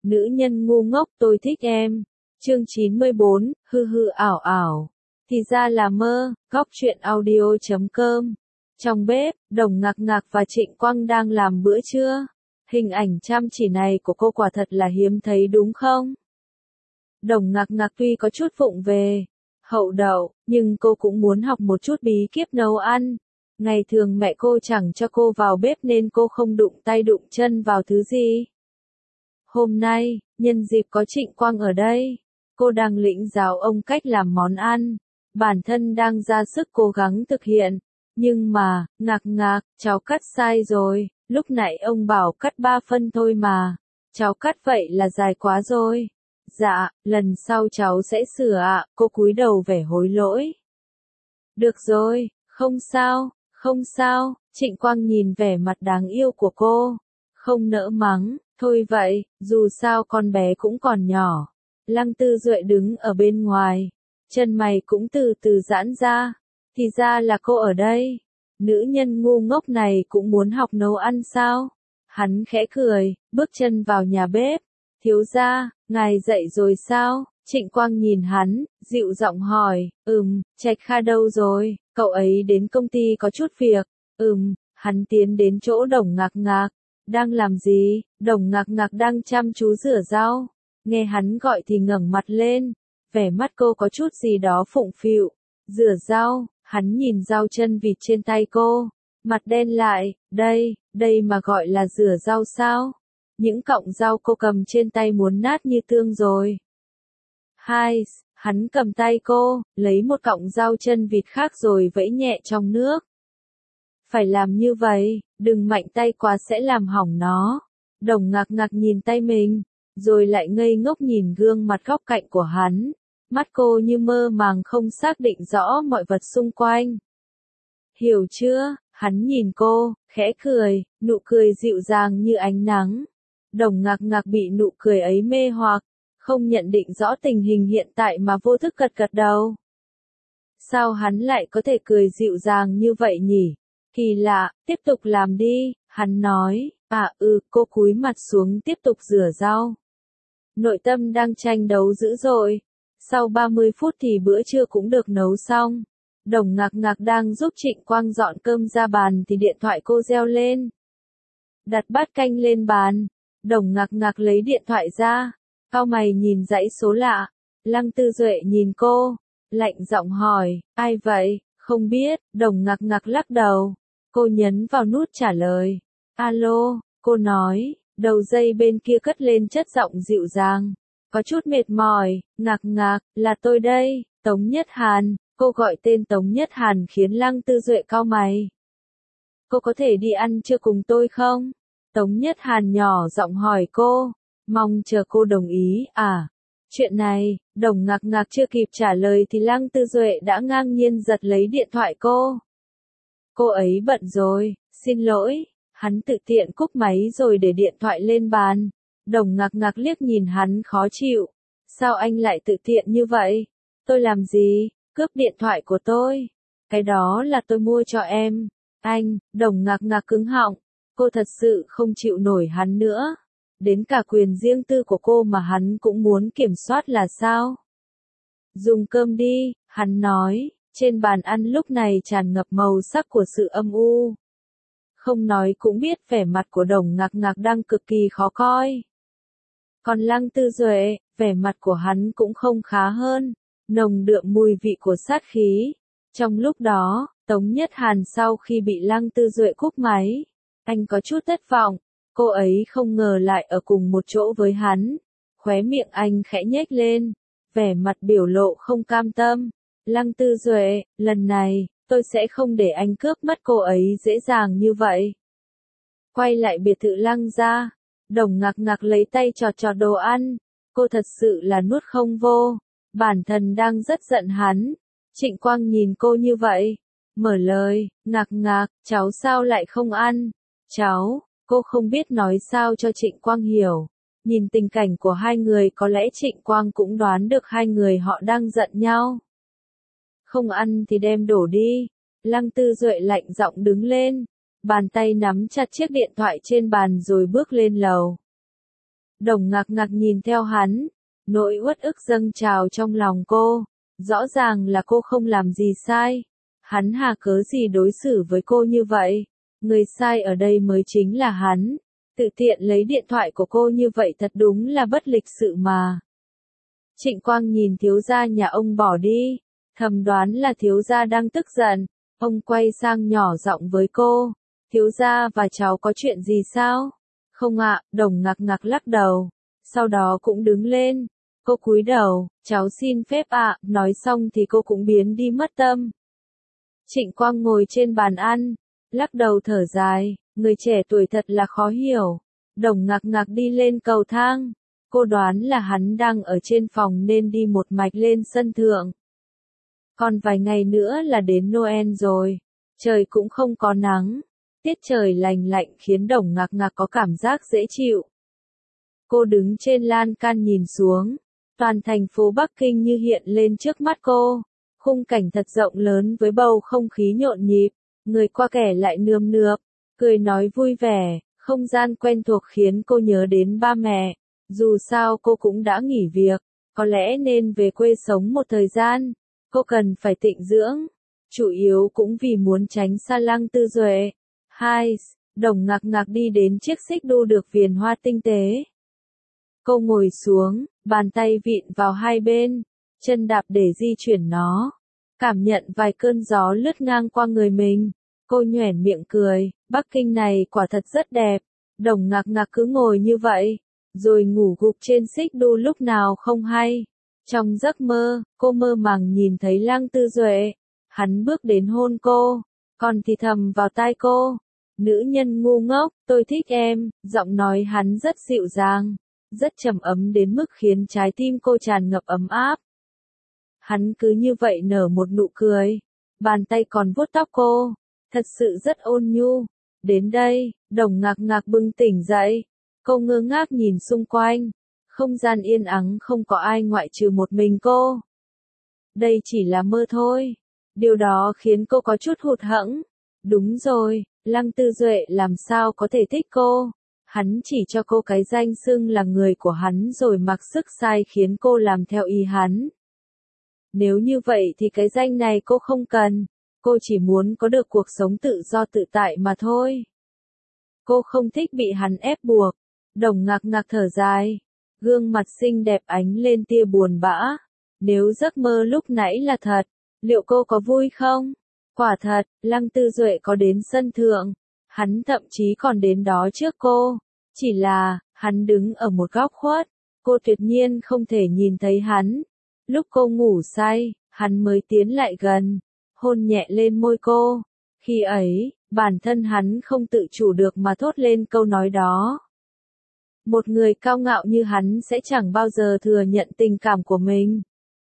Nữ nhân ngu ngốc tôi thích em. Chương 94, hư hư ảo ảo. Thì ra là mơ, góc truyện audio.com. Trong bếp, Đồng Ngạc Ngạc và Trịnh Quang đang làm bữa trưa. Hình ảnh chăm chỉ này của cô quả thật là hiếm thấy đúng không? Đồng Ngạc Ngạc tuy có chút vụng về, hậu đậu, nhưng cô cũng muốn học một chút bí kíp nấu ăn. Ngày thường mẹ cô chẳng cho cô vào bếp nên cô không đụng tay đụng chân vào thứ gì. Hôm nay, nhân dịp có Trịnh Quang ở đây, cô đang lĩnh giáo ông cách làm món ăn. Bản thân đang ra sức cố gắng thực hiện. Nhưng mà, Ngạc Ngạc, cháu cắt sai rồi, lúc nãy ông bảo cắt 3 phân thôi mà. Cháu cắt vậy là dài quá rồi. Dạ, lần sau cháu sẽ sửa ạ, cô cúi đầu vẻ hối lỗi. Được rồi, không sao, không sao, Trịnh Quang nhìn vẻ mặt đáng yêu của cô. Không nỡ mắng, thôi vậy, dù sao con bé cũng còn nhỏ. Lăng Tư Duệ đứng ở bên ngoài, chân mày cũng từ từ giãn ra. Thì ra là cô ở đây. Nữ nhân ngu ngốc này cũng muốn học nấu ăn sao? Hắn khẽ cười, bước chân vào nhà bếp. Thiếu gia, ngài dậy rồi sao? Trịnh Quang nhìn hắn, dịu giọng hỏi, Trạch Kha đâu rồi? Cậu ấy đến công ty có chút việc. Hắn tiến đến chỗ Đồng Ngạc Ngạc. Đang làm gì? Đồng Ngạc Ngạc đang chăm chú rửa rau. Nghe hắn gọi thì ngẩng mặt lên. Vẻ mắt cô có chút gì đó phụng phịu. Rửa rau, hắn nhìn rau chân vịt trên tay cô. Mặt đen lại, đây mà gọi là rửa rau sao? Những cọng rau cô cầm trên tay muốn nát như tương rồi. Hắn cầm tay cô, lấy một cọng rau chân vịt khác rồi vẫy nhẹ trong nước. Phải làm như vậy, đừng mạnh tay quá sẽ làm hỏng nó. Đồng Ngạc Ngạc nhìn tay mình, rồi lại ngây ngốc nhìn gương mặt góc cạnh của hắn. Mắt cô như mơ màng không xác định rõ mọi vật xung quanh. Hiểu chưa? Hắn nhìn cô, khẽ cười, nụ cười dịu dàng như ánh nắng. Đồng Ngạc Ngạc bị nụ cười ấy mê hoặc, không nhận định rõ tình hình hiện tại mà vô thức gật gật đầu. Sao hắn lại có thể cười dịu dàng như vậy nhỉ? Kỳ lạ, tiếp tục làm đi, hắn nói. Cô cúi mặt xuống tiếp tục rửa rau. Nội tâm đang tranh đấu dữ dội. Sau 30 phút thì bữa trưa cũng được nấu xong. Đồng Ngạc Ngạc đang giúp Trịnh Quang dọn cơm ra bàn thì điện thoại cô reo lên. Đặt bát canh lên bàn. Đồng Ngạc Ngạc lấy điện thoại ra. Cau mày nhìn dãy số lạ. Lăng Tư Duệ nhìn cô. Lạnh giọng hỏi, ai vậy? Không biết, Đồng Ngạc Ngạc lắc đầu. Cô nhấn vào nút trả lời. Alo, cô nói, đầu dây bên kia cất lên chất giọng dịu dàng. Có chút mệt mỏi, Ngạc Ngạc, là tôi đây, Tống Nhất Hàn. Cô gọi tên Tống Nhất Hàn khiến Lăng Tư Duệ cau mày. Cô có thể đi ăn trưa cùng tôi không? Tống Nhất Hàn nhỏ giọng hỏi cô, mong chờ cô đồng ý. Chuyện này, Đồng Ngạc Ngạc chưa kịp trả lời thì Lăng Tư Duệ đã ngang nhiên giật lấy điện thoại cô. Cô ấy bận rồi, xin lỗi. Hắn tự tiện cúp máy rồi để điện thoại lên bàn. Đồng Ngạc Ngạc liếc nhìn hắn khó chịu. Sao anh lại tự tiện như vậy? Tôi làm gì? Cướp điện thoại của tôi. Cái đó là tôi mua cho em. Anh, Đồng Ngạc Ngạc cứng họng. Cô thật sự không chịu nổi hắn nữa. Đến cả quyền riêng tư của cô mà hắn cũng muốn kiểm soát là sao? Dùng cơm đi, hắn nói. Trên bàn ăn lúc này tràn ngập màu sắc của sự âm u. Không nói cũng biết vẻ mặt của Đồng Ngạc Ngạc đang cực kỳ khó coi. Còn Lăng Tư Duệ, vẻ mặt của hắn cũng không khá hơn. Nồng đượm mùi vị của sát khí. Trong lúc đó, Tống Nhất Hàn sau khi bị Lăng Tư Duệ cúp máy, anh có chút thất vọng. Cô ấy không ngờ lại ở cùng một chỗ với hắn. Khóe miệng anh khẽ nhếch lên, vẻ mặt biểu lộ không cam tâm. Lăng Tư Duệ, lần này, tôi sẽ không để anh cướp mất cô ấy dễ dàng như vậy. Quay lại biệt thự Lăng ra, Đồng Ngạc Ngạc lấy tay chọt chọt đồ ăn. Cô thật sự là nuốt không vô. Bản thân đang rất giận hắn. Trịnh Quang nhìn cô như vậy. Mở lời, Ngạc Ngạc, cháu sao lại không ăn? Cháu, cô không biết nói sao cho Trịnh Quang hiểu. Nhìn tình cảnh của hai người có lẽ Trịnh Quang cũng đoán được hai người họ đang giận nhau. Không ăn thì đem đổ đi. Lăng Tư Duệ lạnh giọng đứng lên. Bàn tay nắm chặt chiếc điện thoại trên bàn rồi bước lên lầu. Đồng ngạc ngạc nhìn theo hắn, nỗi uất ức dâng trào trong lòng cô. Rõ ràng là cô không làm gì sai. Hắn hà cớ gì đối xử với cô như vậy? Người sai ở đây mới chính là hắn. Tự tiện lấy điện thoại của cô như vậy thật đúng là bất lịch sự mà. Trịnh Quang nhìn thiếu gia nhà ông bỏ đi, thầm đoán là thiếu gia đang tức giận. Ông quay sang nhỏ giọng với cô, thiếu gia và cháu có chuyện gì sao? Không ạ, Đồng ngạc ngạc lắc đầu, sau đó cũng đứng lên. Cô cúi đầu, cháu xin phép ạ, nói xong thì cô cũng biến đi mất tâm. Trịnh Quang ngồi trên bàn ăn, lắc đầu thở dài, người trẻ tuổi thật là khó hiểu. Đồng ngạc ngạc đi lên cầu thang, cô đoán là hắn đang ở trên phòng nên đi một mạch lên sân thượng. Còn vài ngày nữa là đến Noel rồi, trời cũng không có nắng, tiết trời lành lạnh khiến Đồng ngạc ngạc có cảm giác dễ chịu. Cô đứng trên lan can nhìn xuống, toàn thành phố Bắc Kinh như hiện lên trước mắt cô. Khung cảnh thật rộng lớn với bầu không khí nhộn nhịp, người qua kẻ lại nườm nượp, cười nói vui vẻ, không gian quen thuộc khiến cô nhớ đến ba mẹ. Dù sao cô cũng đã nghỉ việc, có lẽ nên về quê sống một thời gian, cô cần phải tịnh dưỡng, chủ yếu cũng vì muốn tránh xa Lăng Tư Duệ. Đồng ngạc ngạc đi đến chiếc xích đu được viền hoa tinh tế. Cô ngồi xuống, bàn tay vịn vào hai bên, chân đạp để di chuyển nó. Cảm nhận vài cơn gió lướt ngang qua người mình. Cô nhoẻn miệng cười, Bắc Kinh này quả thật rất đẹp. Đồng ngạc ngạc cứ ngồi như vậy, rồi ngủ gục trên xích đu lúc nào không hay. Trong giấc mơ, cô mơ màng nhìn thấy Lăng Tư Duệ. Hắn bước đến hôn cô, còn thì thầm vào tai cô. Nữ nhân ngu ngốc, tôi thích em. Giọng nói hắn rất dịu dàng, rất trầm ấm đến mức khiến trái tim cô tràn ngập ấm áp. Hắn cứ như vậy nở một nụ cười, bàn tay còn vuốt tóc cô, thật sự rất ôn nhu. Đến đây, Đồng ngạc ngạc bừng tỉnh dậy, cô ngơ ngác nhìn xung quanh, không gian yên ắng không có ai ngoại trừ một mình cô. Đây chỉ là mơ thôi, điều đó khiến cô có chút hụt hẫng. Đúng rồi, Lăng Tư Duệ làm sao có thể thích cô? Hắn chỉ cho cô cái danh xưng là người của hắn rồi mặc sức sai khiến cô làm theo ý hắn. Nếu như vậy thì cái danh này cô không cần, cô chỉ muốn có được cuộc sống tự do tự tại mà thôi. Cô không thích bị hắn ép buộc. Đồng ngạc ngạc thở dài, gương mặt xinh đẹp ánh lên tia buồn bã. Nếu giấc mơ lúc nãy là thật, liệu cô có vui không? Quả thật, Lăng Tư Duệ có đến sân thượng, hắn thậm chí còn đến đó trước cô. Chỉ là, hắn đứng ở một góc khuất, cô tuyệt nhiên không thể nhìn thấy hắn. Lúc cô ngủ say, hắn mới tiến lại gần, hôn nhẹ lên môi cô. Khi ấy, bản thân hắn không tự chủ được mà thốt lên câu nói đó. Một người cao ngạo như hắn sẽ chẳng bao giờ thừa nhận tình cảm của mình.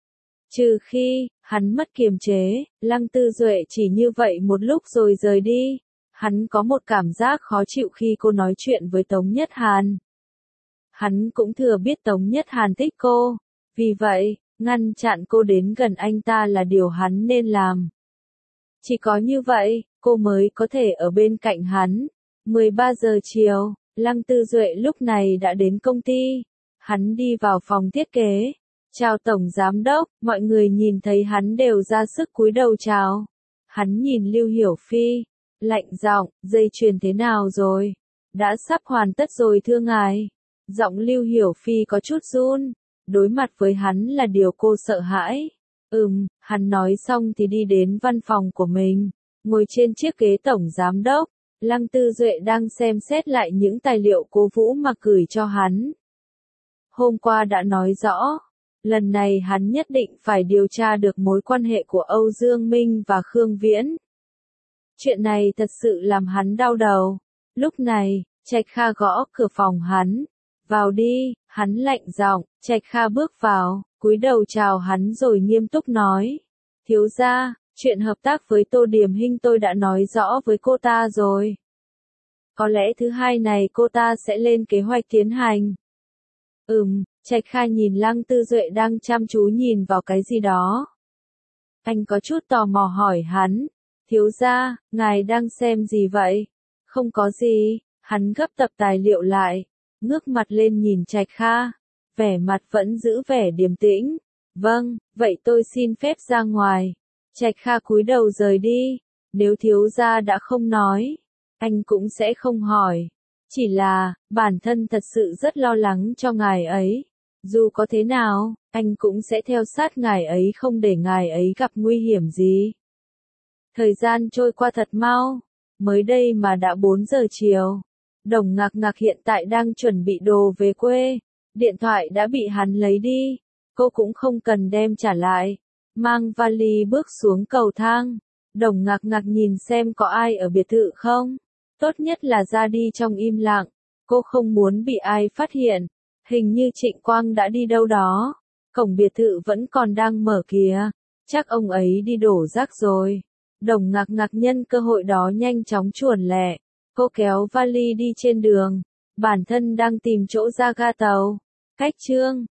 Trừ khi, hắn mất kiềm chế, Lăng Tư Duệ chỉ như vậy một lúc rồi rời đi. Hắn có một cảm giác khó chịu khi cô nói chuyện với Tống Nhất Hàn. Hắn cũng thừa biết Tống Nhất Hàn thích cô, vì vậy, ngăn chặn cô đến gần anh ta là điều hắn nên làm. Chỉ có như vậy, cô mới có thể ở bên cạnh hắn. 13 giờ chiều, Lăng Tư Duệ lúc này đã đến công ty. Hắn đi vào phòng thiết kế. Chào Tổng Giám Đốc, mọi người nhìn thấy hắn đều ra sức cúi đầu chào. Hắn nhìn Lưu Hiểu Phi, lạnh giọng, dây chuyền thế nào rồi? Đã sắp hoàn tất rồi thưa ngài. Giọng Lưu Hiểu Phi có chút run, đối mặt với hắn là điều cô sợ hãi. Hắn nói xong thì đi đến văn phòng của mình, ngồi trên chiếc ghế Tổng Giám Đốc. Lăng Tư Duệ đang xem xét lại những tài liệu Cố Vũ mà gửi cho hắn. Hôm qua đã nói rõ, lần này hắn nhất định phải điều tra được mối quan hệ của Âu Dương Minh và Khương Viễn. Chuyện này thật sự làm hắn đau đầu. Lúc này, Trạch Kha gõ cửa phòng hắn. Vào đi, hắn lạnh giọng. Trạch Kha bước vào, cúi đầu chào hắn rồi nghiêm túc nói. Thiếu gia, chuyện hợp tác với Tô Điềm Hinh tôi đã nói rõ với cô ta rồi. Có lẽ thứ hai này cô ta sẽ lên kế hoạch tiến hành. Trạch Kha nhìn Lăng Tư Duệ đang chăm chú nhìn vào cái gì đó. Anh có chút tò mò hỏi hắn. Thiếu gia, ngài đang xem gì vậy? Không có gì, hắn gấp tập tài liệu lại. ngước mặt lên nhìn Trạch Kha, vẻ mặt vẫn giữ vẻ điềm tĩnh. Vâng, vậy tôi xin phép ra ngoài. Trạch Kha cúi đầu rời đi, nếu thiếu gia đã không nói, anh cũng sẽ không hỏi. Chỉ là, bản thân thật sự rất lo lắng cho ngài ấy. Dù có thế nào, anh cũng sẽ theo sát ngài ấy không để ngài ấy gặp nguy hiểm gì. Thời gian trôi qua thật mau, mới đây mà đã 4 giờ chiều. Đồng Ngạc Ngạc hiện tại đang chuẩn bị đồ về quê, điện thoại đã bị hắn lấy đi, cô cũng không cần đem trả lại. Mang vali bước xuống cầu thang, Đồng Ngạc Ngạc nhìn xem có ai ở biệt thự không. Tốt nhất là ra đi trong im lặng, cô không muốn bị ai phát hiện. Hình như Trịnh Quang đã đi đâu đó, cổng biệt thự vẫn còn đang mở kìa, chắc ông ấy đi đổ rác rồi. Đồng Ngạc Ngạc nhân cơ hội đó nhanh chóng chuồn lẹ, cô kéo vali đi trên đường, bản thân đang tìm chỗ ra ga tàu. Cách chương